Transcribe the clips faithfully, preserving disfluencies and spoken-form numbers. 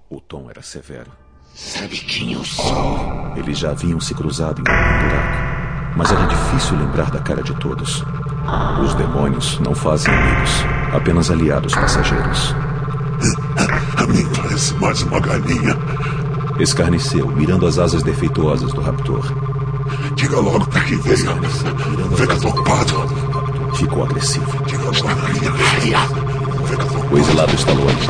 O tom era severo. Sabe quem eu sou? Eles já haviam se cruzado em um buraco, mas era difícil lembrar da cara de todos. Os demônios não fazem amigos, apenas aliados passageiros. A mim parece mais uma galinha. Escarneceu, mirando as asas defeituosas do raptor. Diga logo pra quem veio. Fica preocupado. Ficou agressivo. Diga logo pra minha filha. O exilado estalou ali.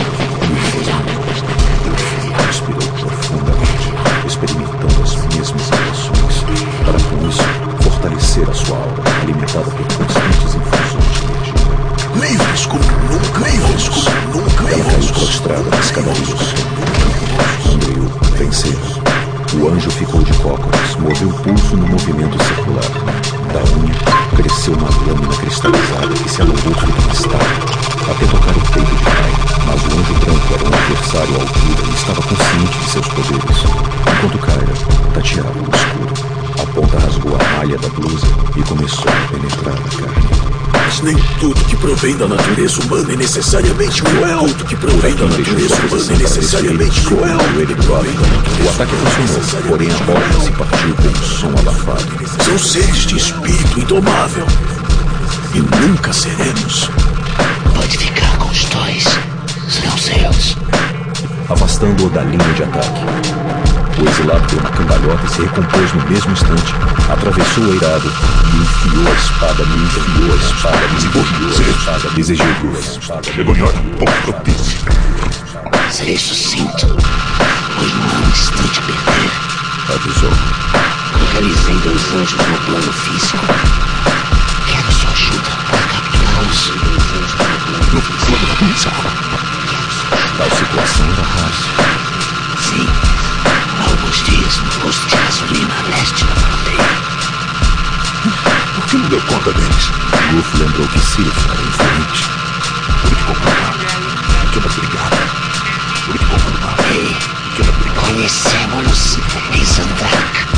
Respirou profundamente, experimentando as mesmas emoções, para com isso fortalecer a sua aura, alimentada por constantes infusões de energia. Livres como nunca, livres como nunca. Ela caiu prostrada na escadaria. Andrew venceu. O anjo ficou de cócoras, moveu o pulso no movimento circular. Da unha cresceu uma lâmina cristalizada que se alongou feito cristal, até tocar o peito de Kai. Mas o anjo branco era um adversário à altura e estava consciente de seus poderes. Enquanto Kyra tateava no escuro, a ponta rasgou a malha da blusa e começou a penetrar a carne. Mas nem tudo que provém da natureza humana é necessariamente cruel. Tudo que provém da natureza humana é necessariamente cruel. O ataque funcionou, porém a bola se partiu com um som abafado. São seres de espírito indomável. E nunca seremos. Pode ficar com os dois. Serão seus. Afastando-o da linha de ataque. O exilado deu uma cambalhota e se recompôs no mesmo instante. Atravessou o eirado e enfiou a espada, me enfiou a espada, me enfiou a espada, desejou a espada. Chegou em hora pouco propícia. Serei sucinto, pois não há um instante a perder. Avisou. Localizei dois anjos no plano físico. Quero sua ajuda para capturá-los. No plano físico? Tal situação era fácil. Sim. Há alguns dias no posto de gasolina a leste da fronteira. Por que não deu conta deles? Luffy lembrou que Sif era influente. Por que comprovar? Pequena brigada. Por que comprovar? Ei, Pequena brigada. conhecemos-nos em Zandrak.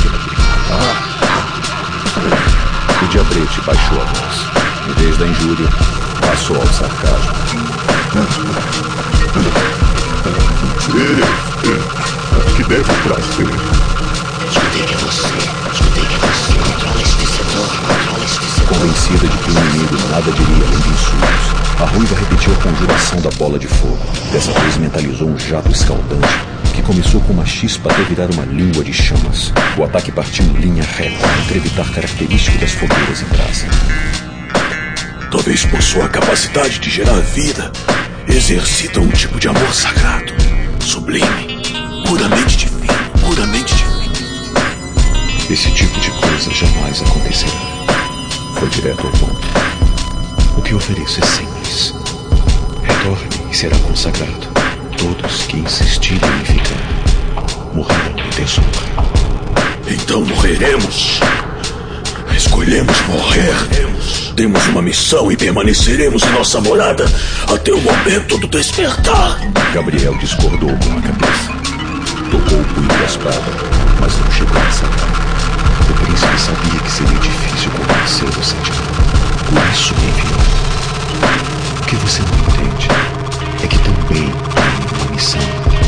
O diabrete baixou a voz. Em vez da injúria, passou ao sarcasmo. O que devo trazer? Escutei que é você. Escutei que é você. Controla esse vencedor. Controla esse vencedor. Convencida de que o inimigo nada diria além de insultos, a ruiva repetiu a conjuração da bola de fogo. Dessa vez mentalizou um jato escaldante, que começou com uma chispa até virar uma língua de chamas. O ataque partiu em linha reta, um crevitar característico das fogueiras em brasa. Talvez por sua capacidade de gerar vida, exercita um tipo de amor sagrado, sublime, puramente divino, puramente divino. Esse tipo de coisa jamais acontecerá. Foi direto ao ponto. O que ofereço é simples. Retorne e será consagrado. Todos que insistirem em ficar morrerão em desonra. Então morreremos. Escolhemos morrer. Temos uma missão e permaneceremos em nossa morada até o momento do despertar. Gabriel discordou com a cabeça. Tocou o punho da espada, mas não chegou a sacar. O príncipe sabia que seria difícil convencer o sentimento. Por isso me enviou. O que você não entende é que também tem uma missão.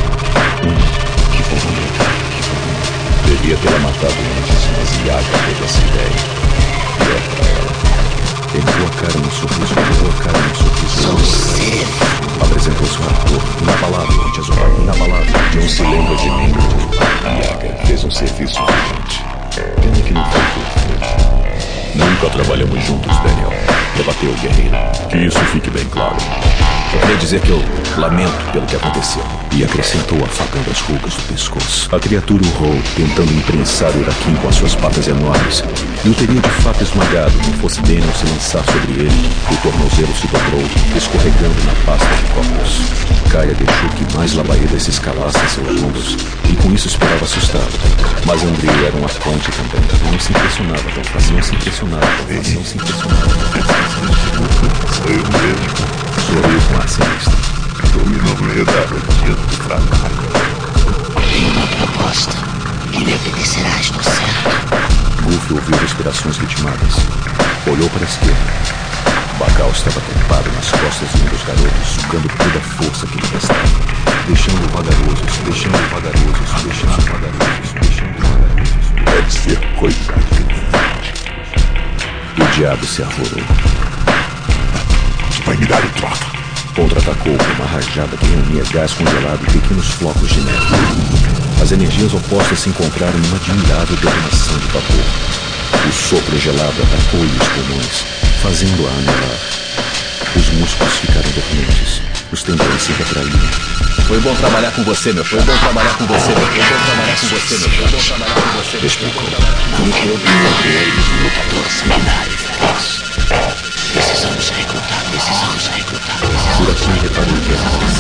Uma que fará levar. Devia tê-la matado antes, mas Yaga teve essa ideia. E é pra ela. Ergueu a cara no sorriso, ergueu a cara no sorriso. Sou você. Apresentou-se o raptor, inabalável ante as horas, inabalável. Não se lembra de mim. Yaga fez um serviço brilhante. Pena que não foi perfeito. Nunca trabalhamos juntos, Daniel. Debateu o guerreiro. Que isso fique bem claro. Eu queria dizer que eu lamento pelo que aconteceu. E acrescentou, afagando as rugas do pescoço. A criatura urrou, tentando imprensar o Urakin com as suas patas enormes. E o teria de fato esmagado, não fosse Daniel se lançar sobre ele. O tornozelo se dobrou, escorregando na pasta de copos. Kaia deixou que mais labaredas se escalassem seus ombros, e com isso esperava assustá-lo. Mas Andrew era um afronte também. Não se impressionava tão fácil, não se impressionava tão fácil, não se impressionava tão fácil. Sou eu mesmo. Sorriu com ar sinistro. Dominou o redado dia do trabalho. Tenho uma proposta que me obedecerás no certo. Goofy ouviu respirações ritmadas. Olhou para a esquerda. Bacal estava trepado nas costas de um dos garotos, sugando toda a força que lhe restava. deixando vagarosos, deixando vagarosos, deixando vagarosos, deixando vagarosos. Deve ser coisa grande. O diabo se arvorou. Que vai me dar em troca? Contra-atacou com uma rajada que reunia gás congelado e pequenos flocos de neve. As energias opostas se encontraram numa admirável detonação de vapor. O sopro gelado atacou-lhe os pulmões, fazendo-a anelar. Os músculos ficaram dormentes, os tendões se retraíram. Foi bom trabalhar com você, meu. Foi bom trabalhar com você, meu. Foi bom trabalhar com você, meu. Foi bom trabalhar com você, meu. Explicou. Não que eu derrotei um lutador sanguinário feroz. Precisamos recrutar, precisamos recrutar. Por aqui reparou que era